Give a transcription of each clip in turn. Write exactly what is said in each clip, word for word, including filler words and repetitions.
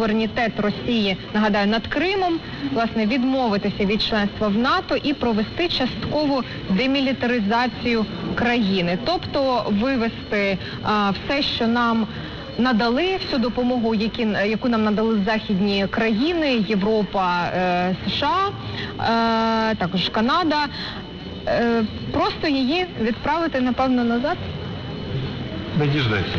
суверенітет Росії, нагадаю, над Кримом, власне, відмовитися від членства в НАТО і провести часткову демілітаризацію країни. Тобто вивести а, все, що нам надали, всю допомогу, які, яку нам надали західні країни, Європа, е, США, е, також Канада, е, просто її відправити, напевно, назад. Не діждеться.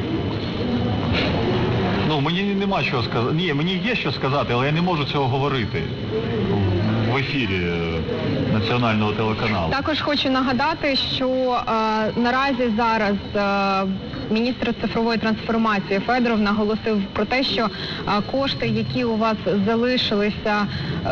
Ну, мені нема чого сказати. Ні, мені є що сказати, але я не можу цього говорити в ефірі національного телеканалу. Також хочу нагадати, що е, наразі зараз е, міністр цифрової трансформації Федоров наголосив про те, що е, кошти, які у вас залишилися е,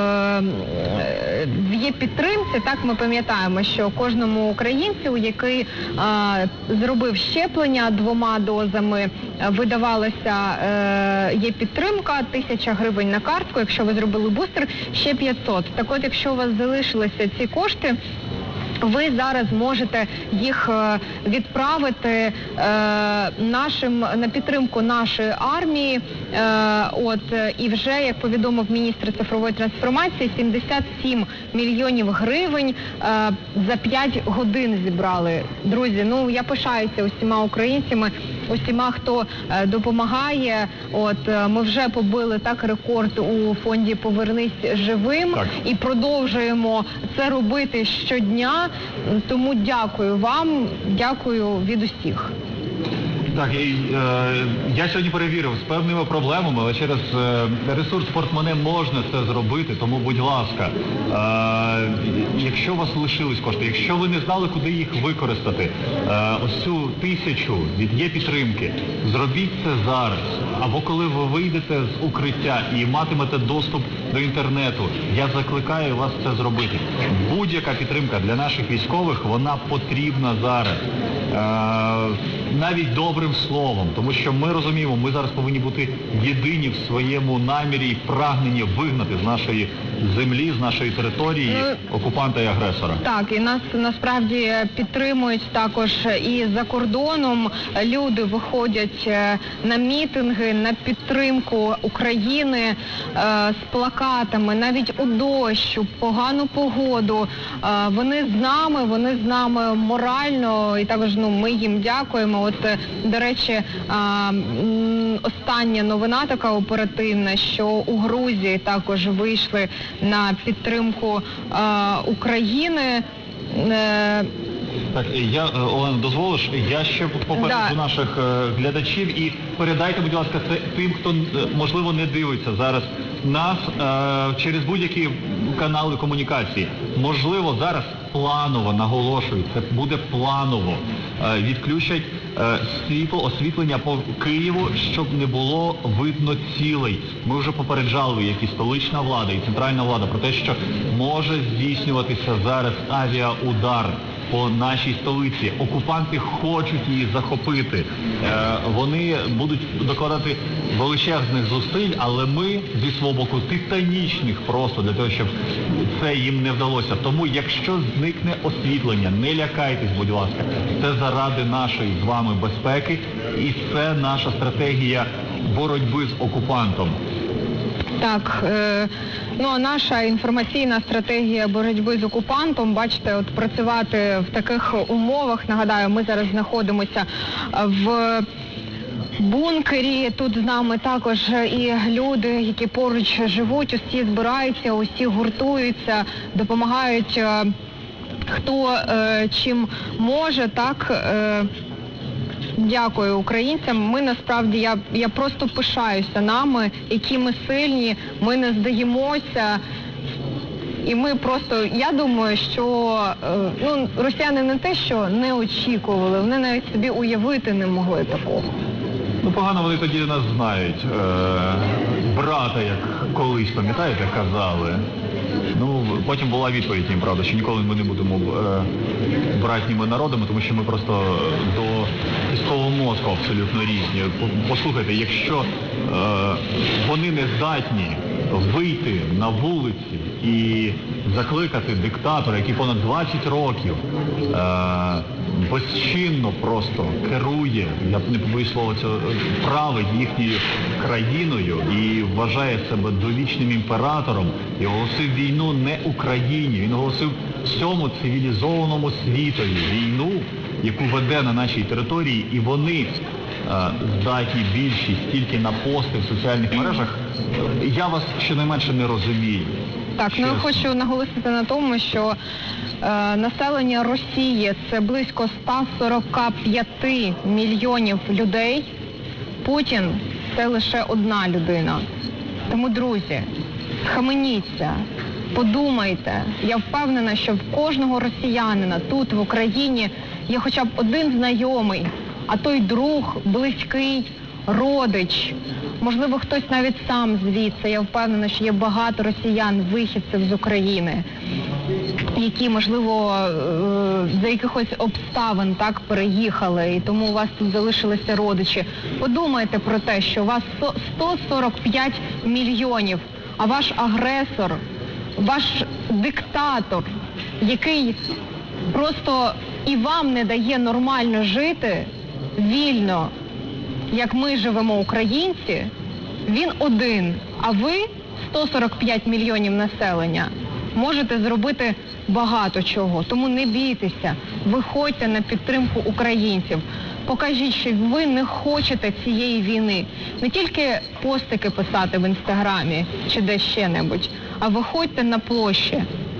в є-підтримці, так, ми пам'ятаємо, що кожному українцю, який е, зробив щеплення двома дозами, видавалася е, є-підтримка, тисяча гривень на картку, якщо ви зробили бустер, ще п'ятсот. Так от, якщо у вас залишилися ці кошти, ви зараз можете їх відправити е, нашим, на підтримку нашої армії. Е, от, і вже, як повідомив міністр цифрової трансформації, сімдесят сім мільйонів гривень е, за п'ять годин зібрали. Друзі, ну я пишаюся усіма українцями, усіма, хто е, допомагає. От, е, ми вже побили так рекорд у фонді «Повернись живим» так. І продовжуємо це робити щодня. Тому дякую вам, дякую від усіх. Так, і, е, я сьогодні перевірив з певними проблемами, але через е, ресурс портмоне можна це зробити, тому, будь ласка, е, якщо у вас лишились кошти, якщо ви не знали, куди їх використати, е, ось цю тисячу від є-підтримки, зробіть це зараз. Або коли ви вийдете з укриття і матимете доступ до інтернету, я закликаю вас це зробити. Будь-яка підтримка для наших військових, вона потрібна зараз. Е, навіть добрим словом, тому що ми розуміємо, ми зараз повинні бути єдині в своєму намірі і прагненні вигнати з нашої землі, з нашої території окупанта і агресора. Так, і нас насправді підтримують також і за кордоном. Люди виходять на мітинги, на підтримку України з плакатами, навіть у дощ, у погану погоду. Вони з нами, вони з нами морально, і також ну, ми їм дякуємо. От, до речі, остання новина така оперативна, що у Грузії також вийшли на підтримку України. Так, я, Олена, дозволиш, я ще попереджу да. наших глядачів і передайте, будь ласка, це тим, хто, можливо, не дивиться зараз нас е, через будь-які канали комунікації. Можливо, зараз планово, наголошую, це буде планово, е, відключать е, світло, освітлення по Києву, щоб не було видно цілей. Ми вже попереджали, як і столична влада, і центральна влада, про те, що може здійснюватися зараз авіаудар по нашій столиці. Окупанти хочуть її захопити. Е, вони будуть докладати величезних зусиль, але ми зі свого боку титанічних просто для того, щоб це їм не вдалося. Тому якщо зникне освітлення, не лякайтесь, будь ласка. Це заради нашої з вами безпеки і це наша стратегія боротьби з окупантом. Так, е, ну а наша інформаційна стратегія боротьби з окупантом, бачите, от працювати в таких умовах, нагадаю, ми зараз знаходимося в бункері, тут з нами також і люди, які поруч живуть, усі збираються, усі гуртуються, допомагають е, хто е, чим може, так, е, дякую українцям. Ми насправді, я, я просто пишаюся нами, які ми сильні, ми не здаємося. І ми просто, я думаю, що ну, росіяни не те, що не очікували, вони навіть собі уявити не могли такого. Ну, погано вони тоді нас знають. Е, брата, як колись, пам'ятаєте, казали. Ну, потім була відповідь їм, правда, що ніколи ми не будемо е, братніми народами, тому що ми просто до військового мозку абсолютно різні. Послухайте, якщо е, вони не здатні вийти на вулиці і закликати диктатора, який понад двадцять років е, безчинно просто керує, я б не побоюсь слова цього, править їхньою країною і вважає себе довічним імператором і оголосив війну не Україні, він оголосив всьому цивілізованому світові війну, яку веде на нашій території, і вони е, здатні більшість тільки на пости в соціальних мережах. Я вас щонайменше не розумію. Так, ну я хочу наголосити на тому, що е, населення Росії – це близько сто сорок п'ять мільйонів людей. Путін – це лише одна людина. Тому, друзі, схаменіться, подумайте. Я впевнена, що в кожного росіянина тут, в Україні, є хоча б один знайомий, а то й друг, близький, родич. Можливо, хтось навіть сам звідси. Я впевнена, що є багато росіян, вихідців з України, які, можливо, за якихось обставин так переїхали, і тому у вас тут залишилися родичі. Подумайте про те, що у вас сто сорок п'ять мільйонів, а ваш агресор, ваш диктатор, який просто і вам не дає нормально жити, вільно, як ми живемо українці, він один, а ви, сто сорок п'ять мільйонів населення, можете зробити багато чого. Тому не бійтеся, виходьте на підтримку українців. Покажіть, що ви не хочете цієї війни. Не тільки постики писати в інстаграмі чи де ще-небудь, а виходьте на площі.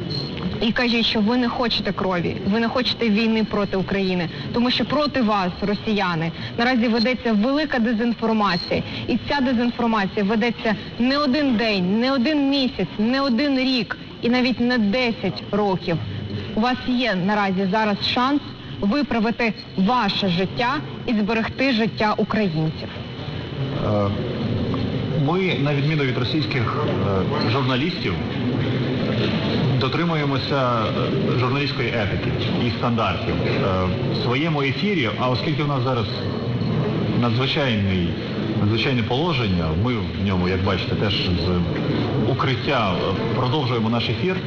І кажіть, що ви не хочете крові, ви не хочете війни проти України, тому що проти вас, росіяни, наразі ведеться велика дезінформація. І ця дезінформація ведеться не один день, не один місяць, не один рік і навіть не десять років. У вас є наразі зараз шанс виправити ваше життя і зберегти життя українців. Ми, на відміну від російських журналістів, дотримуємося журналістської етики і стандартів в своєму ефірі, а оскільки у нас зараз надзвичайний, надзвичайне положення, ми в ньому, як бачите, теж з укриття продовжуємо наш ефір.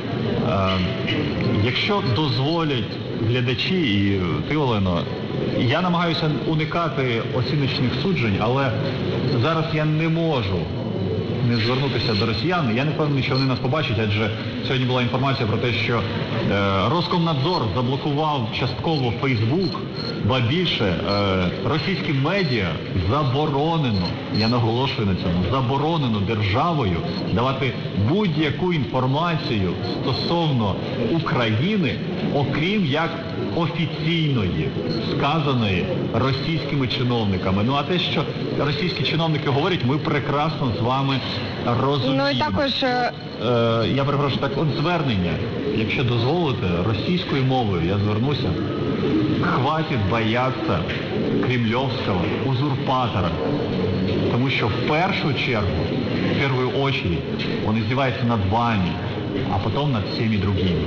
Якщо дозволять глядачі і ти, Олено, я намагаюся уникати оціночних суджень, але зараз я не можу не звернутися до росіян. Я не впевнений, що вони нас побачать, адже сьогодні була інформація про те, що е, Роскомнадзор заблокував частково Фейсбук, ба більше, е, російським медіа заборонено, я наголошую на цьому, заборонено державою давати будь-яку інформацію стосовно України, окрім як офіційної, сказаної російськими чиновниками. Ну а те, що російські чиновники говорять, ми прекрасно з вами розуміємо. Ну і також... Е, я перепрошую, так от звернення, якщо дозволите, російською мовою я звернуся. Хватит бояться кремлевського узурпатора. Тому що в першу чергу, в першу очередь, він издевается над вами, а потім над всіми другими.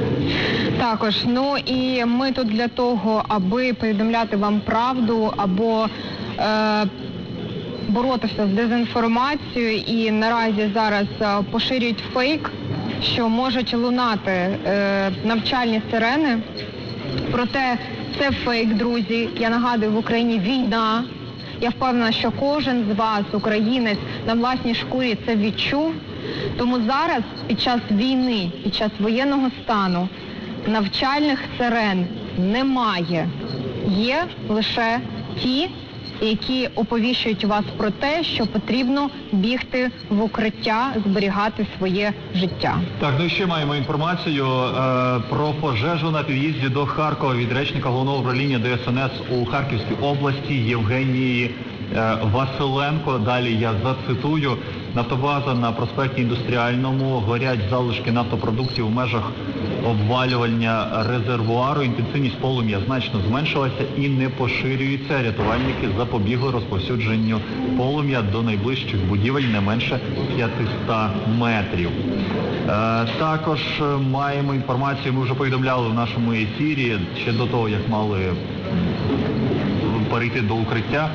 Також, ну і ми тут для того, аби повідомляти вам правду, або е, боротися з дезінформацією, і наразі зараз е, поширюють фейк, що можуть лунати е, навчальні сирени. Проте це фейк, друзі. Я нагадую, в Україні війна. Я впевнена, що кожен з вас, українець, на власній шкурі це відчув. Тому зараз, під час війни, під час воєнного стану, навчальних сирен немає. Є лише ті, які оповіщують вас про те, що потрібно бігти в укриття, зберігати своє життя. Так, ну і ще маємо інформацію е, про пожежу на під'їзді до Харкова від речника Головного управління Де Ес Ен Ес у Харківській області Євгенії е, Василенко. Далі я зацитую. Нафтобаза на проспекті Індустріальному, горять залишки нафтопродуктів у межах обвалювання резервуару. Інтенсивність полум'я значно зменшилася і не поширюється. Рятувальники запобігли розповсюдженню полум'я до найближчих будівель не менше п'ятсот метрів. Е, також маємо інформацію, ми вже повідомляли в нашому ефірі, ще до того, як мали перейти до укриття,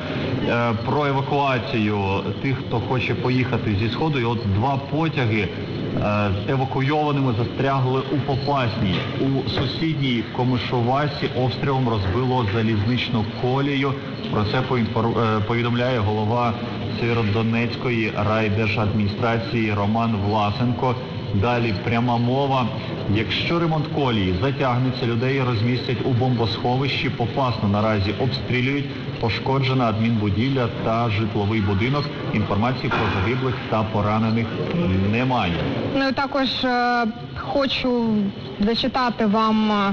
е, про евакуацію тих, хто хоче поїхати зі Сходу. І от два потяги е, з евакуйованими застрягли у Попасній. У сусідній Комишувасі обстрілом розбило залізничну колію. Про це поінфор- е, повідомляє голова Сєвєродонецької райдержадміністрації Роман Власенко. Далі пряма мова. Якщо ремонт колії затягнеться, людей розмістять у бомбосховищі. Попасну наразі обстрілюють. Пошкоджена адмінбудівля та житловий будинок. Інформації про загиблих та поранених немає. Ну і також е, хочу зачитати вам е,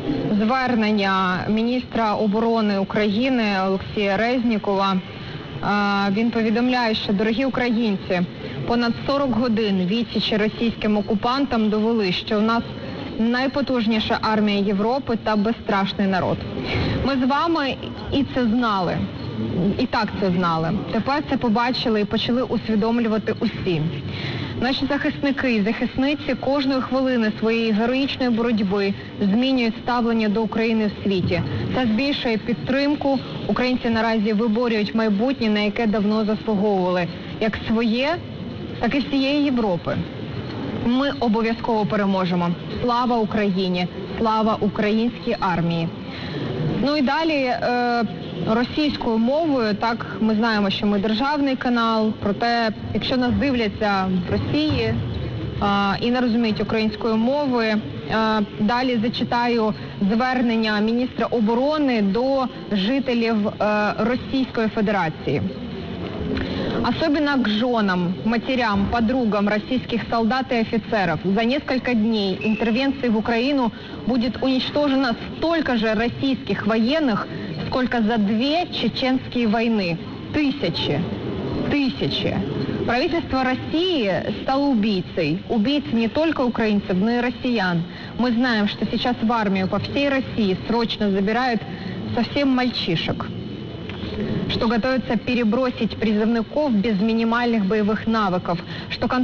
звернення міністра оборони України Олексія Резнікова. Е, він повідомляє, що, дорогі українці, понад сорок годин відсічі російським окупантам довели, що у нас найпотужніша армія Європи та безстрашний народ. Ми з вами і це знали, і так це знали. Тепер це побачили і почали усвідомлювати усі. Наші захисники і захисниці кожної хвилини своєї героїчної боротьби змінюють ставлення до України в світі. Це збільшує підтримку. Українці наразі виборюють майбутнє, на яке давно заслуговували. Як своє, так і всієї Європи. Ми обов'язково переможемо. Слава Україні! Слава українській армії! Ну і далі е, російською мовою, так, ми знаємо, що ми державний канал, проте, якщо нас дивляться в Росії е, і не розуміють української мови, е, далі зачитаю звернення міністра оборони до жителів е, Російської Федерації. Особенно к женам, матерям, подругам российских солдат и офицеров. За несколько дней интервенции в Украину будет уничтожено столько же российских военных, сколько за две чеченские войны. Тысячи. Тысячи. Правительство России стало убийцей. Убийцей не только украинцев, но и россиян. Мы знаем, что сейчас в армию по всей России срочно забирают совсем мальчишек, что готовятся перебросить призывников без минимальных боевых навыков, что